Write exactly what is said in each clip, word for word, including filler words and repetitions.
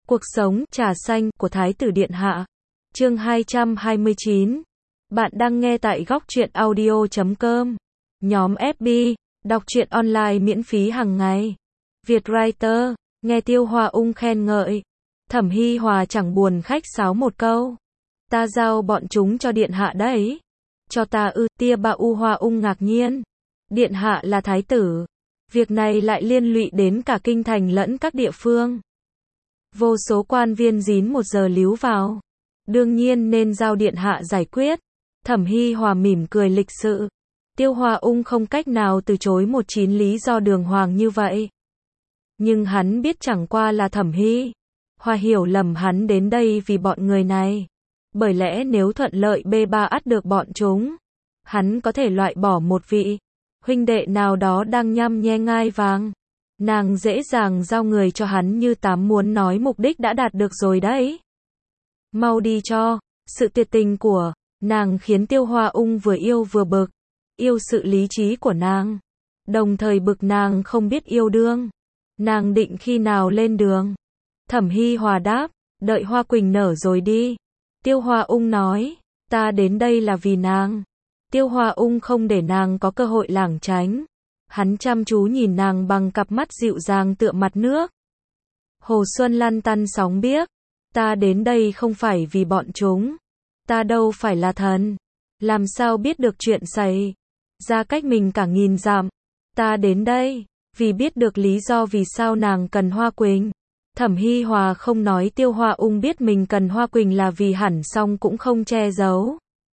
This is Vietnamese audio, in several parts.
Cuộc sống, trà xanh, của Thái tử Điện Hạ. Chương hai trăm hai mươi chín. Bạn đang nghe tại góc truyện audio chấm com. Nhóm ép bê, đọc truyện online miễn phí hàng ngày. Việt Writer, nghe Tiêu Hoa Ung khen ngợi. Thẩm Hi Hòa chẳng buồn khách sáo một câu. Ta giao bọn chúng cho Điện Hạ đấy. Cho ta ư, Tia Ba U Hoa Ung ngạc nhiên. Điện Hạ là Thái tử. Việc này lại liên lụy đến cả kinh thành lẫn các địa phương. Vô số quan viên dín một giờ líu vào. Đương nhiên nên giao Điện Hạ giải quyết. Thẩm Hi Hòa mỉm cười lịch sự. Tiêu Hoa Ung không cách nào từ chối một chín lý do đường hoàng như vậy. Nhưng hắn biết chẳng qua là Thẩm Hi Hòa hiểu lầm hắn đến đây vì bọn người này. Bởi lẽ nếu thuận lợi bê ba ắt được bọn chúng, hắn có thể loại bỏ một vị huynh đệ nào đó đang nhăm nhe ngai vàng. Nàng dễ dàng giao người cho hắn như tám muốn nói mục đích đã đạt được rồi đấy. Mau đi cho. Sự tuyệt tình của nàng khiến Tiêu Hoa Ung vừa yêu vừa bực. Yêu sự lý trí của nàng, đồng thời bực nàng không biết yêu đương. Nàng định khi nào lên đường? Thẩm Hi Hòa đáp, đợi hoa quỳnh nở rồi đi. Tiêu Hoa Ung nói, ta đến đây là vì nàng. Tiêu Hoa Ung không để nàng có cơ hội lảng tránh. Hắn chăm chú nhìn nàng bằng cặp mắt dịu dàng tựa mặt nước. Hồ xuân lăn tăn sóng biếc. Ta đến đây không phải vì bọn chúng. Ta đâu phải là thần. Làm sao biết được chuyện xảy ra cách mình cả nghìn dặm. Ta đến đây vì biết được lý do vì sao nàng cần Hoa Quỳnh. Thẩm Hi Hòa không nói Tiêu Hoa Ung biết mình cần Hoa Quỳnh là vì hẳn, song cũng không che giấu.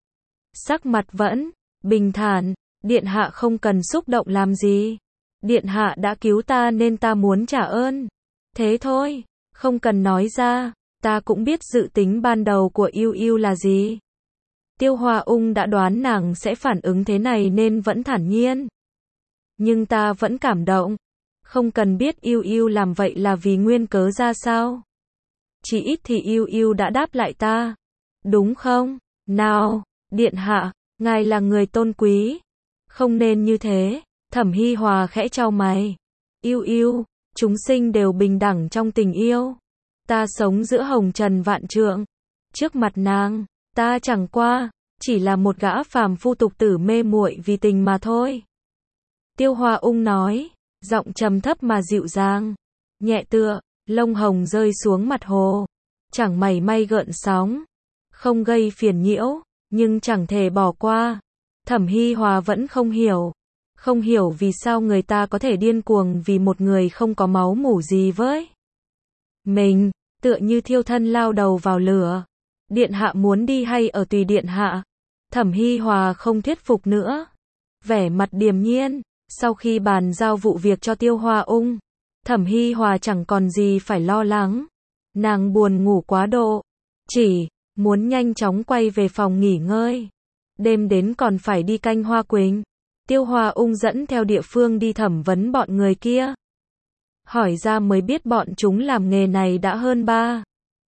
Sắc mặt vẫn bình thản. Điện Hạ không cần xúc động làm gì. Điện Hạ đã cứu ta nên ta muốn trả ơn. Thế thôi, không cần nói ra. Ta cũng biết dự tính ban đầu của Yêu Yêu là gì. Tiêu Hoa Ung đã đoán nàng sẽ phản ứng thế này nên vẫn thản nhiên. Nhưng ta vẫn cảm động. Không cần biết Yêu Yêu làm vậy là vì nguyên cớ ra sao. Chỉ ít thì Yêu Yêu đã đáp lại ta. Đúng không? Nào, Điện Hạ, ngài là người tôn quý. Không nên như thế. Thẩm Hi Hòa khẽ chau mày. Yêu Yêu, chúng sinh đều bình đẳng trong tình yêu. Ta sống giữa hồng trần vạn trượng. Trước mặt nàng, ta chẳng qua chỉ là một gã phàm phu tục tử mê muội vì tình mà thôi. Tiêu Hoa Ung nói, giọng trầm thấp mà dịu dàng, nhẹ tựa lông hồng rơi xuống mặt hồ, chẳng mảy may gợn sóng, không gây phiền nhiễu, nhưng chẳng thể bỏ qua. Thẩm Hi Hòa vẫn không hiểu, không hiểu vì sao người ta có thể điên cuồng vì một người không có máu mủ gì với mình, tựa như thiêu thân lao đầu vào lửa. Điện Hạ muốn đi hay ở tùy Điện Hạ. Thẩm Hi Hòa không thuyết phục nữa, vẻ mặt điềm nhiên. Sau khi bàn giao vụ việc cho Tiêu Hoa Ung, Thẩm Hi Hòa chẳng còn gì phải lo lắng. Nàng buồn ngủ quá độ, chỉ muốn nhanh chóng quay về phòng nghỉ ngơi. Đêm đến còn phải đi canh Hoa Quỳnh. Tiêu Hoa Ung dẫn theo địa phương đi thẩm vấn bọn người kia. Hỏi ra mới biết bọn chúng làm nghề này đã hơn ba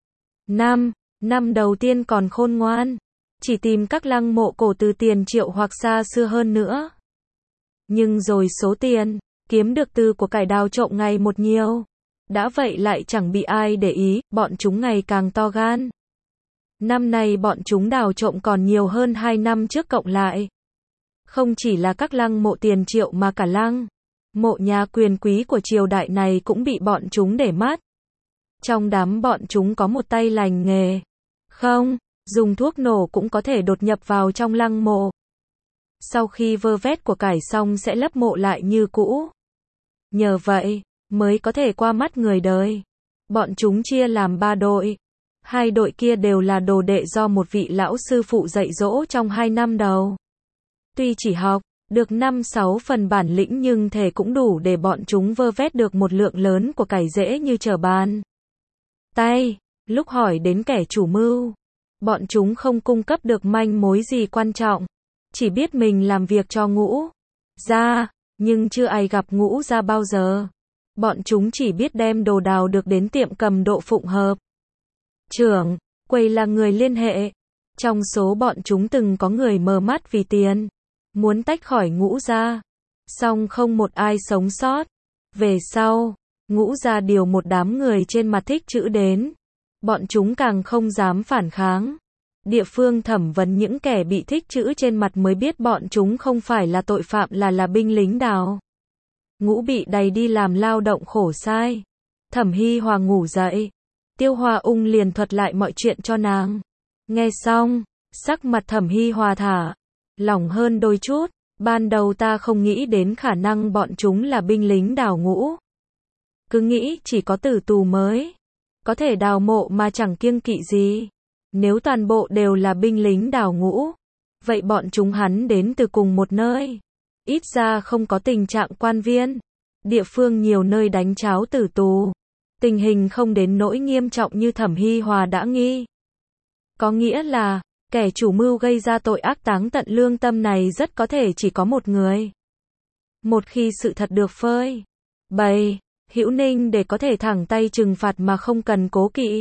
năm. Năm đầu tiên còn khôn ngoan, chỉ tìm các lăng mộ cổ từ tiền triệu hoặc xa xưa hơn nữa. Nhưng rồi số tiền kiếm được từ của cải đào trộm ngày một nhiều. Đã vậy lại chẳng bị ai để ý, bọn chúng ngày càng to gan. Năm nay bọn chúng đào trộm còn nhiều hơn hai năm trước cộng lại. Không chỉ là các lăng mộ tiền triệu mà cả lăng mộ nhà quyền quý của triều đại này cũng bị bọn chúng để mắt. Trong đám bọn chúng có một tay lành nghề. Không, dùng thuốc nổ cũng có thể đột nhập vào trong lăng mộ. Sau khi vơ vét của cải xong sẽ lấp mộ lại như cũ. Nhờ vậy, mới có thể qua mắt người đời. Bọn chúng chia làm ba đội. Hai đội kia đều là đồ đệ do một vị lão sư phụ dạy dỗ trong hai năm đầu. Tuy chỉ học được năm sáu phần bản lĩnh nhưng thể cũng đủ để bọn chúng vơ vét được một lượng lớn của cải dễ như trở bàn tay. Lúc hỏi đến kẻ chủ mưu, bọn chúng không cung cấp được manh mối gì quan trọng. Chỉ biết mình làm việc cho Ngũ gia, nhưng chưa ai gặp Ngũ gia bao giờ. Bọn chúng chỉ biết đem đồ đào được đến tiệm cầm độ Phụng Hợp trưởng quầy là người liên hệ. Trong số bọn chúng từng có người mờ mắt vì tiền, muốn tách khỏi Ngũ gia, song không một ai sống sót. Về sau, Ngũ gia điều một đám người trên mặt thích chữ đến bọn chúng càng không dám phản kháng. Địa phương thẩm vấn những kẻ bị thích chữ trên mặt mới biết bọn chúng không phải là tội phạm là là binh lính đào ngũ bị đày đi làm lao động khổ sai. Thẩm Hy Hòa ngủ dậy, Tiêu Hoa Ung liền thuật lại mọi chuyện cho nàng. Nghe xong, sắc mặt Thẩm Hy Hòa thả lỏng hơn đôi chút. Ban đầu ta không nghĩ đến khả năng bọn chúng là binh lính đào ngũ. Cứ nghĩ chỉ có tử tù mới có thể đào mộ mà chẳng kiêng kỵ gì. Nếu toàn bộ đều là binh lính đào ngũ, vậy bọn chúng hắn đến từ cùng một nơi. Ít ra không có tình trạng quan viên. Địa phương nhiều nơi đánh cháo tử tù. Tình hình không đến nỗi nghiêm trọng như Thẩm Hy Hòa đã nghi. Có nghĩa là, kẻ chủ mưu gây ra tội ác táng tận lương tâm này rất có thể chỉ có một người. Một khi sự thật được phơi bày, Hữu Ninh để có thể thẳng tay trừng phạt mà không cần cố kỵ.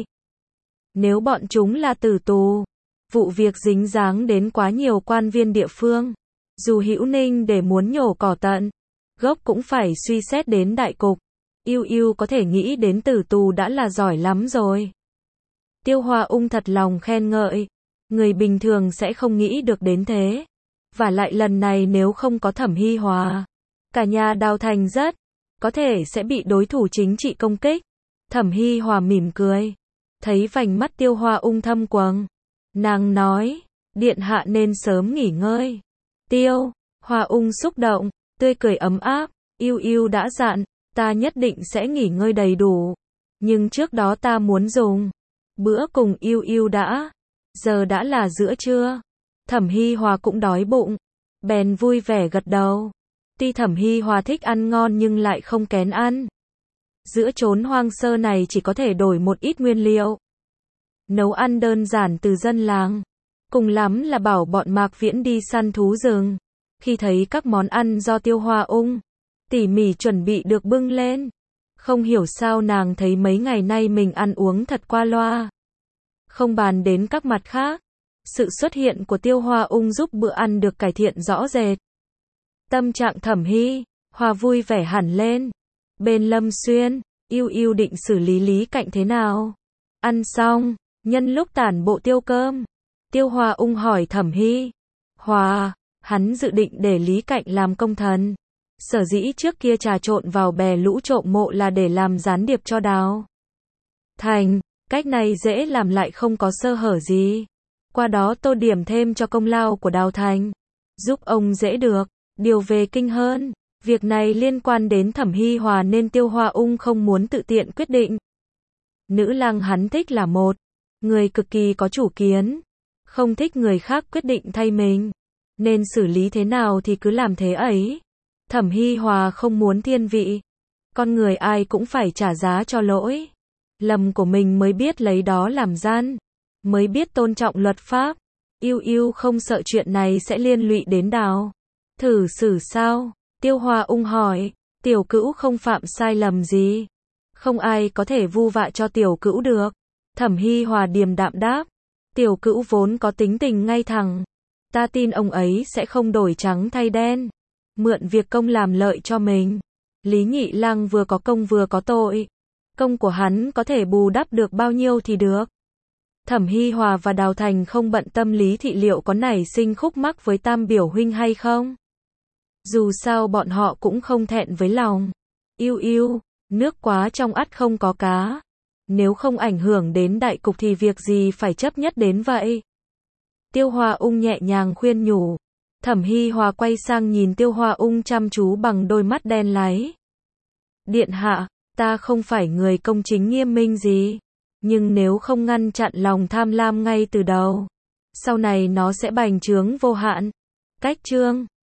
Nếu bọn chúng là tử tù, vụ việc dính dáng đến quá nhiều quan viên địa phương. Dù Hữu Ninh để muốn nhổ cỏ tận gốc cũng phải suy xét đến đại cục. Yêu yêu có thể nghĩ đến tử tù đã là giỏi lắm rồi. Tiêu Hoa Ung thật lòng khen ngợi. Người bình thường sẽ không nghĩ được đến thế. Và lại lần này nếu không có Thẩm Hy Hòa, cả nhà Đào Thành rất có thể sẽ bị đối thủ chính trị công kích. Thẩm Hy Hòa mỉm cười. Thấy vành mắt Tiêu Hoa Ung thâm quầng. Nàng nói, điện hạ nên sớm nghỉ ngơi. Tiêu Hoa Ung xúc động, tươi cười ấm áp. Yêu yêu đã dặn, ta nhất định sẽ nghỉ ngơi đầy đủ. Nhưng trước đó ta muốn dùng bữa cùng yêu yêu đã. Giờ đã là giữa trưa. Thẩm Hy Hòa cũng đói bụng. Bèn vui vẻ gật đầu. Tuy Thẩm Hy Hòa thích ăn ngon nhưng lại không kén ăn. Giữa chốn hoang sơ này chỉ có thể đổi một ít nguyên liệu. Nấu ăn đơn giản từ dân làng. Cùng lắm là bảo bọn Mạc Viễn đi săn thú rừng. Khi thấy các món ăn do Tiêu Hoa Ung tỉ mỉ chuẩn bị được bưng lên, không hiểu sao nàng thấy mấy ngày nay mình ăn uống thật qua loa. Không bàn đến các mặt khác, sự xuất hiện của Tiêu Hoa Ung giúp bữa ăn được cải thiện rõ rệt. Tâm trạng Thẩm Hy Hòa vui vẻ hẳn lên. Bên Lâm Xuyên, Yêu Yêu định xử lý Lý Cạnh thế nào? Ăn xong, nhân lúc tản bộ tiêu cơm, Tiêu Hoa Ung hỏi Thẩm Hy Hòa, hắn dự định để Lý Cạnh làm công thần. Sở dĩ trước kia trà trộn vào bè lũ trộm mộ là để làm gián điệp cho Đào Thành. Cách này dễ làm lại không có sơ hở gì. Qua đó tô điểm thêm cho công lao của Đào Thành, giúp ông dễ được điều về kinh hơn. Việc này liên quan đến Thẩm Hy Hòa nên Tiêu Hoa Ung không muốn tự tiện quyết định. Nữ lang hắn thích là một người cực kỳ có chủ kiến, không thích người khác quyết định thay mình. Nên xử lý thế nào thì cứ làm thế ấy. Thẩm Hy Hòa không muốn thiên vị. Con người ai cũng phải trả giá cho lỗi lầm của mình mới biết lấy đó làm gian, mới biết tôn trọng luật pháp. Yêu yêu không sợ chuyện này sẽ liên lụy đến Đào Thử xử sao? Tiêu Hoa Ung hỏi. Tiểu Cữu không phạm sai lầm gì. Không ai có thể vu vạ cho Tiểu Cữu được. Thẩm Hy Hòa điềm đạm đáp. Tiểu Cữu vốn có tính tình ngay thẳng. Ta tin ông ấy sẽ không đổi trắng thay đen, mượn việc công làm lợi cho mình. Lý Nhị Lang vừa có công vừa có tội. Công của hắn có thể bù đắp được bao nhiêu thì được. Thẩm Hy Hòa và Đào Thành không bận tâm Lý Thị liệu có nảy sinh khúc mắc với Tam biểu huynh hay không. Dù sao bọn họ cũng không thẹn với lòng. Yêu yêu, nước quá trong ắt không có cá. Nếu không ảnh hưởng đến đại cục thì việc gì phải chấp nhất đến vậy. Tiêu Hoa Ung nhẹ nhàng khuyên nhủ. Thẩm Hy Hòa quay sang nhìn Tiêu Hoa Ung chăm chú bằng đôi mắt đen láy. Điện hạ, ta không phải người công chính nghiêm minh gì. Nhưng nếu không ngăn chặn lòng tham lam ngay từ đầu, sau này nó sẽ bành trướng vô hạn. Cách chương